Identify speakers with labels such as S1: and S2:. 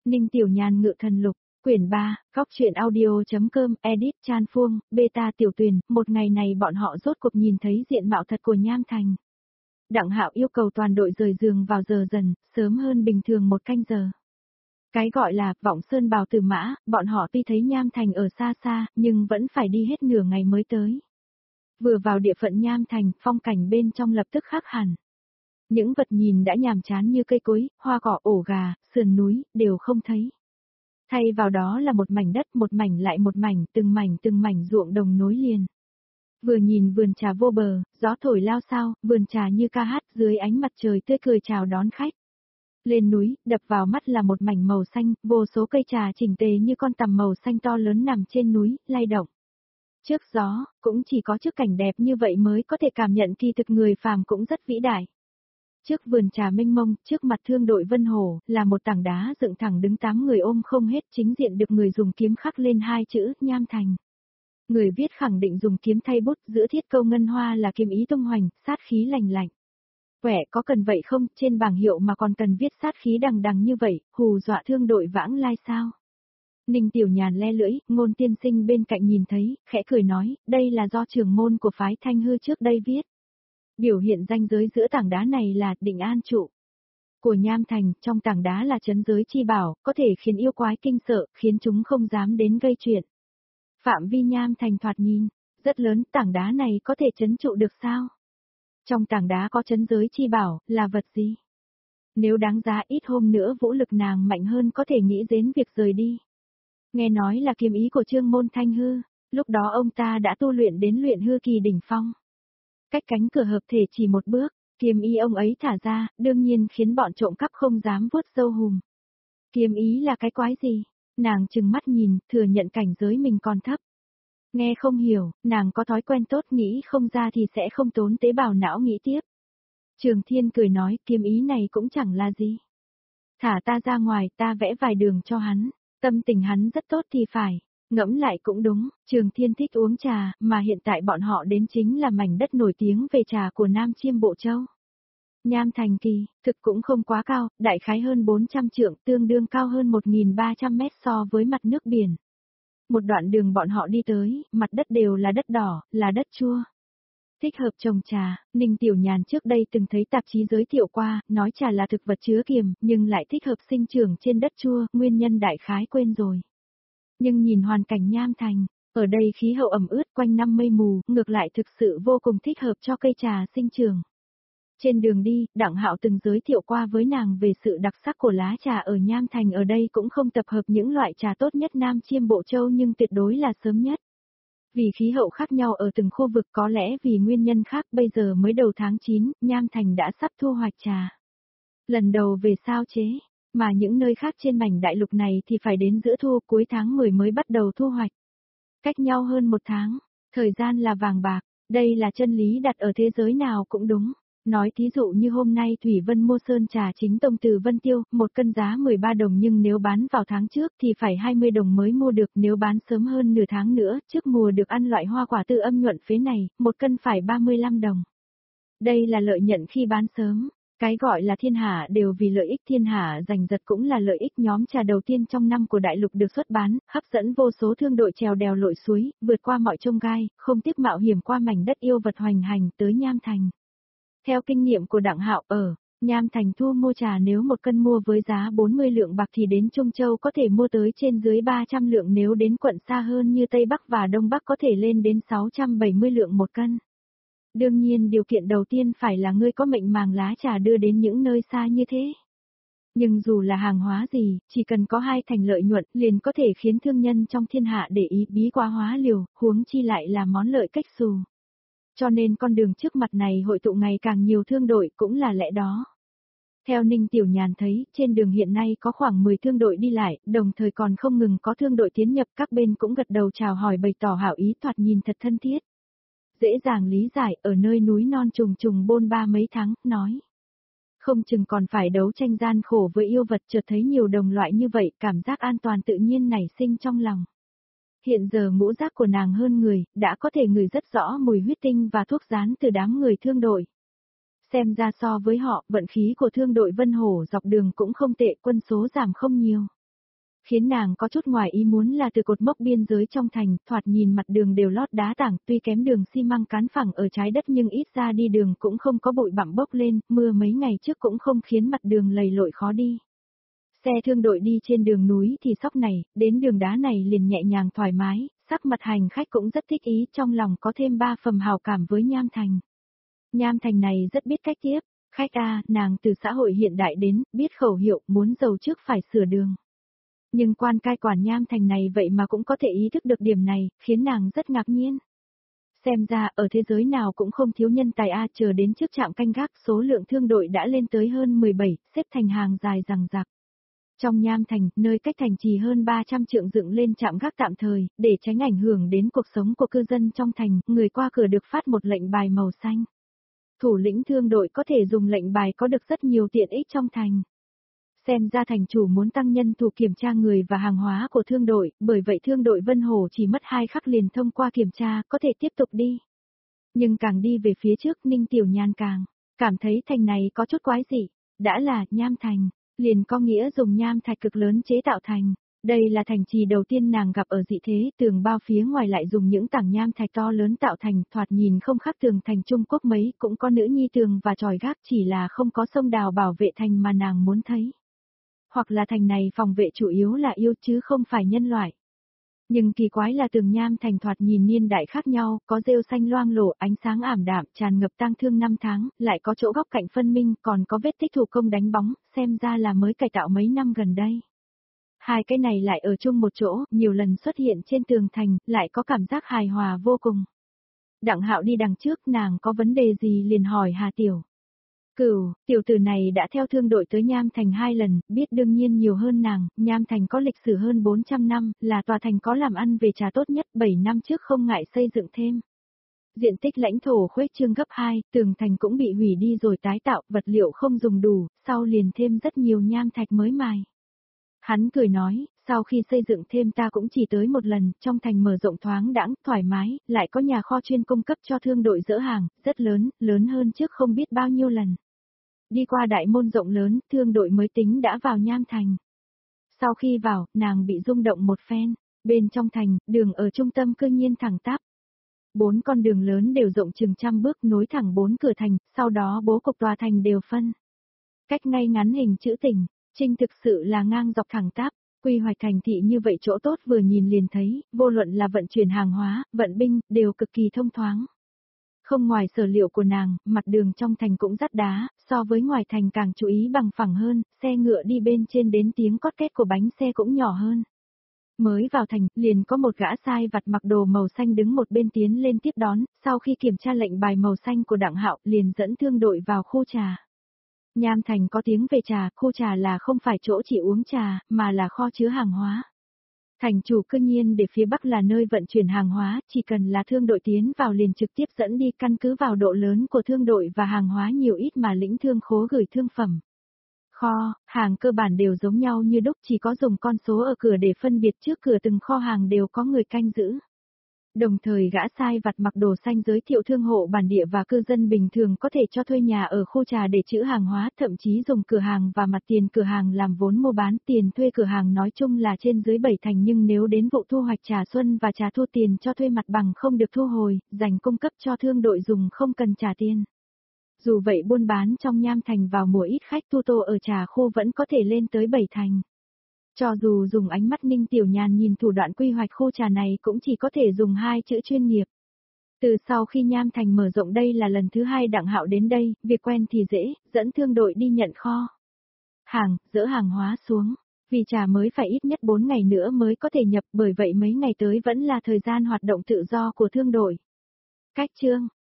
S1: Ninh Tiểu Nhàn ngự thần lục, quyển 3, góc truyện audio.com, edit Chan Phuông, beta Tiểu Tuyền, một ngày này bọn họ rốt cuộc nhìn thấy diện mạo thật của Nham Thành. Đặng Hạo yêu cầu toàn đội rời giường vào giờ dần, sớm hơn bình thường 1 canh giờ. Cái gọi là vọng sơn bào tử mã, bọn họ tuy thấy Nham Thành ở xa xa, nhưng vẫn phải đi hết nửa ngày mới tới. Vừa vào địa phận Nham Thành, phong cảnh bên trong lập tức khác hẳn. Những vật nhìn đã nhàm chán như cây cối, hoa cỏ, ổ gà, sườn núi, đều không thấy. Thay vào đó là một mảnh đất, một mảnh lại một mảnh, từng mảnh ruộng đồng nối liền. Vừa nhìn vườn trà vô bờ, gió thổi lao sao, vườn trà như ca hát dưới ánh mặt trời tươi cười chào đón khách. Lên núi, đập vào mắt là một mảnh màu xanh, vô số cây trà chỉnh tề như con tằm màu xanh to lớn nằm trên núi, lay động. Trước gió, cũng chỉ có trước cảnh đẹp như vậy mới có thể cảm nhận kỳ thực người phàm cũng rất vĩ đại. Trước vườn trà mênh mông, trước mặt thương đội Vân Hổ, là một tảng đá dựng thẳng đứng 8 người ôm không hết, chính diện được người dùng kiếm khắc lên 2 chữ, Nham Thành. Người viết khẳng định dùng kiếm thay bút, giữa thiết câu ngân hoa là kiếm ý tung hoành, sát khí lành lạnh. Quẻ có cần vậy không, trên bảng hiệu mà còn cần viết sát khí đằng đằng như vậy, hù dọa thương đội vãng lai sao? Ninh Tiểu Nhàn le lưỡi, Ngôn tiên sinh bên cạnh nhìn thấy, khẽ cười nói, đây là do trưởng môn của phái Thanh Hư trước đây viết. Biểu hiện ranh giới giữa tảng đá này là Định An trụ của Nham Thành, trong tảng đá là trấn giới chi bảo, có thể khiến yêu quái kinh sợ, khiến chúng không dám đến gây chuyện. Phạm vi Nham Thành thoạt nhìn rất lớn, tảng đá này có thể trấn trụ được sao? Trong tảng đá có trấn giới chi bảo, là vật gì? Nếu đáng giá ít hôm nữa vũ lực nàng mạnh hơn có thể nghĩ đến việc rời đi. Nghe nói là kiếm ý của Trương Môn Thanh Hư, lúc đó ông ta đã tu luyện đến luyện hư kỳ đỉnh phong. Cách cánh cửa hợp thể chỉ một bước, kiếm ý ông ấy thả ra, đương nhiên khiến bọn trộm cắp không dám vuốt râu hùm. Kiếm ý là cái quái gì? Nàng trừng mắt nhìn, thừa nhận cảnh giới mình còn thấp. Nghe không hiểu, nàng có thói quen tốt nghĩ không ra thì sẽ không tốn tế bào não nghĩ tiếp. Trường Thiên cười nói, kiếm ý này cũng chẳng là gì. Thả ta ra ngoài, ta vẽ vài đường cho hắn, tâm tình hắn rất tốt thì phải. Ngẫm lại cũng đúng, Trường Thiên thích uống trà, mà hiện tại bọn họ đến chính là mảnh đất nổi tiếng về trà của Nam Chiêm Bộ Châu. Nham Thành kỳ, thực cũng không quá cao, đại khái hơn 400 trượng, tương đương cao hơn 1.300 mét so với mặt nước biển. Một đoạn đường bọn họ đi tới, mặt đất đều là đất đỏ, là đất chua. Thích hợp trồng trà, Ninh Tiểu Nhàn trước đây từng thấy tạp chí giới thiệu qua, nói trà là thực vật chứa kiềm, nhưng lại thích hợp sinh trưởng trên đất chua, nguyên nhân đại khái quên rồi. Nhưng nhìn hoàn cảnh Nham Thành, ở đây khí hậu ẩm ướt quanh năm mây mù, ngược lại thực sự vô cùng thích hợp cho cây trà sinh trưởng. Trên đường đi, Đặng Hạo từng giới thiệu qua với nàng về sự đặc sắc của lá trà ở Nham Thành, ở đây cũng không tập hợp những loại trà tốt nhất Nam Chiêm Bộ Châu nhưng tuyệt đối là sớm nhất. Vì khí hậu khác nhau ở từng khu vực, có lẽ vì nguyên nhân khác, bây giờ mới đầu tháng 9, Nham Thành đã sắp thu hoạch trà. Lần đầu về sao chế, mà những nơi khác trên mảnh đại lục này thì phải đến giữa thu, cuối tháng 10 mới bắt đầu thu hoạch. Cách nhau hơn 1 tháng, thời gian là vàng bạc, đây là chân lý đặt ở thế giới nào cũng đúng. Nói thí dụ như hôm nay Thủy Vân mua sơn trà chính tông từ Vân Tiêu, 1 cân giá 13 đồng nhưng nếu bán vào tháng trước thì phải 20 đồng mới mua được, nếu bán sớm hơn nửa tháng nữa, trước mùa được ăn loại hoa quả tự âm nhuận phế này, 1 cân phải 35 đồng. Đây là lợi nhuận khi bán sớm, cái gọi là thiên hạ đều vì lợi ích, thiên hạ giành giật cũng là lợi ích. Nhóm trà đầu tiên trong năm của đại lục được xuất bán, hấp dẫn vô số thương đội trèo đèo lội suối, vượt qua mọi chông gai, không tiếc mạo hiểm qua mảnh đất yêu vật hoành hành tới Nham Thành. Theo kinh nghiệm của Đặng Hạo ở Nham Thành thu mua trà, nếu 1 cân mua với giá 40 lượng bạc thì đến Trung Châu có thể mua tới trên dưới 300 lượng, nếu đến quận xa hơn như Tây Bắc và Đông Bắc có thể lên đến 670 lượng 1 cân. Đương nhiên điều kiện đầu tiên phải là ngươi có mệnh màng lá trà đưa đến những nơi xa như thế. Nhưng dù là hàng hóa gì, chỉ cần có 2 thành lợi nhuận liền có thể khiến thương nhân trong thiên hạ để ý, bí quá hóa liều, huống chi lại là món lợi cách xù. Cho nên con đường trước mặt này hội tụ ngày càng nhiều thương đội cũng là lẽ đó. Theo Ninh Tiểu Nhàn thấy, trên đường hiện nay có khoảng 10 thương đội đi lại, đồng thời còn không ngừng có thương đội tiến nhập, các bên cũng gật đầu chào hỏi bày tỏ hảo ý, thoạt nhìn thật thân thiết. Dễ dàng lý giải, ở nơi núi non trùng trùng bôn ba mấy tháng, nói. Không chừng còn phải đấu tranh gian khổ với yêu vật, chợt thấy nhiều đồng loại như vậy, cảm giác an toàn tự nhiên nảy sinh trong lòng. Hiện giờ ngũ giác của nàng hơn người, đã có thể ngửi rất rõ mùi huyết tinh và thuốc rán từ đám người thương đội. Xem ra so với họ, vận khí của thương đội Vân Hổ dọc đường cũng không tệ, quân số giảm không nhiều. Khiến nàng có chút ngoài ý muốn là từ cột mốc biên giới trong thành, thoạt nhìn mặt đường đều lót đá tảng, tuy kém đường xi măng cán phẳng ở trái đất nhưng ít ra đi đường cũng không có bụi bặm bốc lên, mưa mấy ngày trước cũng không khiến mặt đường lầy lội khó đi. Xe thương đội đi trên đường núi thì sóc này, đến đường đá này liền nhẹ nhàng thoải mái, sắc mặt hành khách cũng rất thích ý, trong lòng có thêm 3 phần hào cảm với Nham Thành. Nham Thành này rất biết cách tiếp, khách a, nàng từ xã hội hiện đại đến, biết khẩu hiệu, muốn giàu trước phải sửa đường. Nhưng quan cai quản Nham Thành này vậy mà cũng có thể ý thức được điểm này, khiến nàng rất ngạc nhiên. Xem ra, ở thế giới nào cũng không thiếu nhân tài a, chờ đến trước trạm canh gác, số lượng thương đội đã lên tới hơn 17, xếp thành hàng dài rằng rạc. Trong Nham Thành, nơi cách thành trì hơn 300 trượng dựng lên trạm gác tạm thời, để tránh ảnh hưởng đến cuộc sống của cư dân trong thành, người qua cửa được phát một lệnh bài màu xanh. Thủ lĩnh thương đội có thể dùng lệnh bài có được rất nhiều tiện ích trong thành. Xem ra thành chủ muốn tăng nhân thủ kiểm tra người và hàng hóa của thương đội, bởi vậy thương đội Vân Hồ chỉ mất 2 khắc liền thông qua kiểm tra, có thể tiếp tục đi. Nhưng càng đi về phía trước Ninh Tiểu Nhan càng cảm thấy thành này có chút quái dị, đã là Nham Thành, liền có nghĩa dùng nham thạch cực lớn chế tạo thành. Đây là thành trì đầu tiên nàng gặp ở dị thế, tường bao phía ngoài lại dùng những tảng nham thạch to lớn tạo thành, thoạt nhìn không khác tường thành Trung Quốc mấy, cũng có nữ nhi tường và chòi gác, chỉ là không có sông đào bảo vệ thành mà nàng muốn thấy. Hoặc là thành này phòng vệ chủ yếu là yêu chứ không phải nhân loại. Nhưng kỳ quái là tường nham thành thoạt nhìn niên đại khác nhau, có rêu xanh loang lổ, ánh sáng ảm đạm, tràn ngập tang thương 5 tháng, lại có chỗ góc cạnh phân minh, còn có vết tích thủ công đánh bóng, xem ra là mới cải tạo mấy năm gần đây. Hai cái này lại ở chung một chỗ, nhiều lần xuất hiện trên tường thành, lại có cảm giác hài hòa vô cùng. Đặng Hạo đi đằng trước, nàng có vấn đề gì liền hỏi Hà Tiểu. Cửu, tiểu tử này đã theo thương đội tới Nham Thành 2 lần, biết đương nhiên nhiều hơn nàng, Nham Thành có lịch sử hơn 400 năm, là tòa thành có làm ăn về trà tốt nhất, 7 năm trước không ngại xây dựng thêm. Diện tích lãnh thổ khuếch trương gấp 2, tường thành cũng bị hủy đi rồi tái tạo, vật liệu không dùng đủ, sau liền thêm rất nhiều nham thạch mới mài. Hắn cười nói, sau khi xây dựng thêm ta cũng chỉ tới một lần, trong thành mở rộng thoáng đãng, thoải mái, lại có nhà kho chuyên cung cấp cho thương đội dỡ hàng, rất lớn, lớn hơn trước không biết bao nhiêu lần. Đi qua đại môn rộng lớn, thương đội mới tính đã vào Nham Thành. Sau khi vào, nàng bị rung động một phen, bên trong thành, đường ở trung tâm cư nhiên thẳng tắp. 4 con đường lớn đều rộng chừng trăm bước nối thẳng 4 cửa thành, sau đó bố cục tòa thành đều phân. Cách ngay ngắn hình chữ tỉnh, Trinh thực sự là ngang dọc thẳng tắp, quy hoạch thành thị như vậy chỗ tốt vừa nhìn liền thấy, vô luận là vận chuyển hàng hóa, vận binh, đều cực kỳ thông thoáng. Không ngoài sở liệu của nàng, mặt đường trong thành cũng rắt đá, so với ngoài thành càng chú ý bằng phẳng hơn, xe ngựa đi bên trên đến tiếng cót két của bánh xe cũng nhỏ hơn. Mới vào thành, liền có một gã sai vặt mặc đồ màu xanh đứng một bên tiến lên tiếp đón, sau khi kiểm tra lệnh bài màu xanh của Đặng Hạo, liền dẫn thương đội vào khu trà. Nham Thành có tiếng về trà, khu trà là không phải chỗ chỉ uống trà, mà là kho chứa hàng hóa. Thành chủ cư nhiên để phía Bắc là nơi vận chuyển hàng hóa, chỉ cần là thương đội tiến vào liền trực tiếp dẫn đi, căn cứ vào độ lớn của thương đội và hàng hóa nhiều ít mà lĩnh thương khố gửi thương phẩm. Kho, hàng cơ bản đều giống nhau như đúc, chỉ có dùng con số ở cửa để phân biệt, trước cửa từng kho hàng đều có người canh giữ. Đồng thời gã sai vặt mặc đồ xanh giới thiệu thương hộ bản địa và cư dân bình thường có thể cho thuê nhà ở khu trà để trữ hàng hóa, thậm chí dùng cửa hàng và mặt tiền cửa hàng làm vốn mua bán. Tiền thuê cửa hàng nói chung là trên dưới 7 thành, nhưng nếu đến vụ thu hoạch trà xuân và trà thu, tiền cho thuê mặt bằng không được thu hồi, dành cung cấp cho thương đội dùng không cần trả tiền. Dù vậy buôn bán trong Nham Thành vào mùa ít khách, tu tô ở trà khu vẫn có thể lên tới 7 thành. Cho dù dùng ánh mắt Ninh Tiểu Nhàn nhìn thủ đoạn quy hoạch khu trà này cũng chỉ có thể dùng 2 chữ chuyên nghiệp. Từ sau khi Nham Thành mở rộng, đây là lần thứ 2 Đặng Hạo đến đây, việc quen thì dễ, dẫn thương đội đi nhận kho hàng, dỡ hàng hóa xuống. Vì trà mới phải ít nhất 4 ngày nữa mới có thể nhập, bởi vậy mấy ngày tới vẫn là thời gian hoạt động tự do của thương đội. Cách chương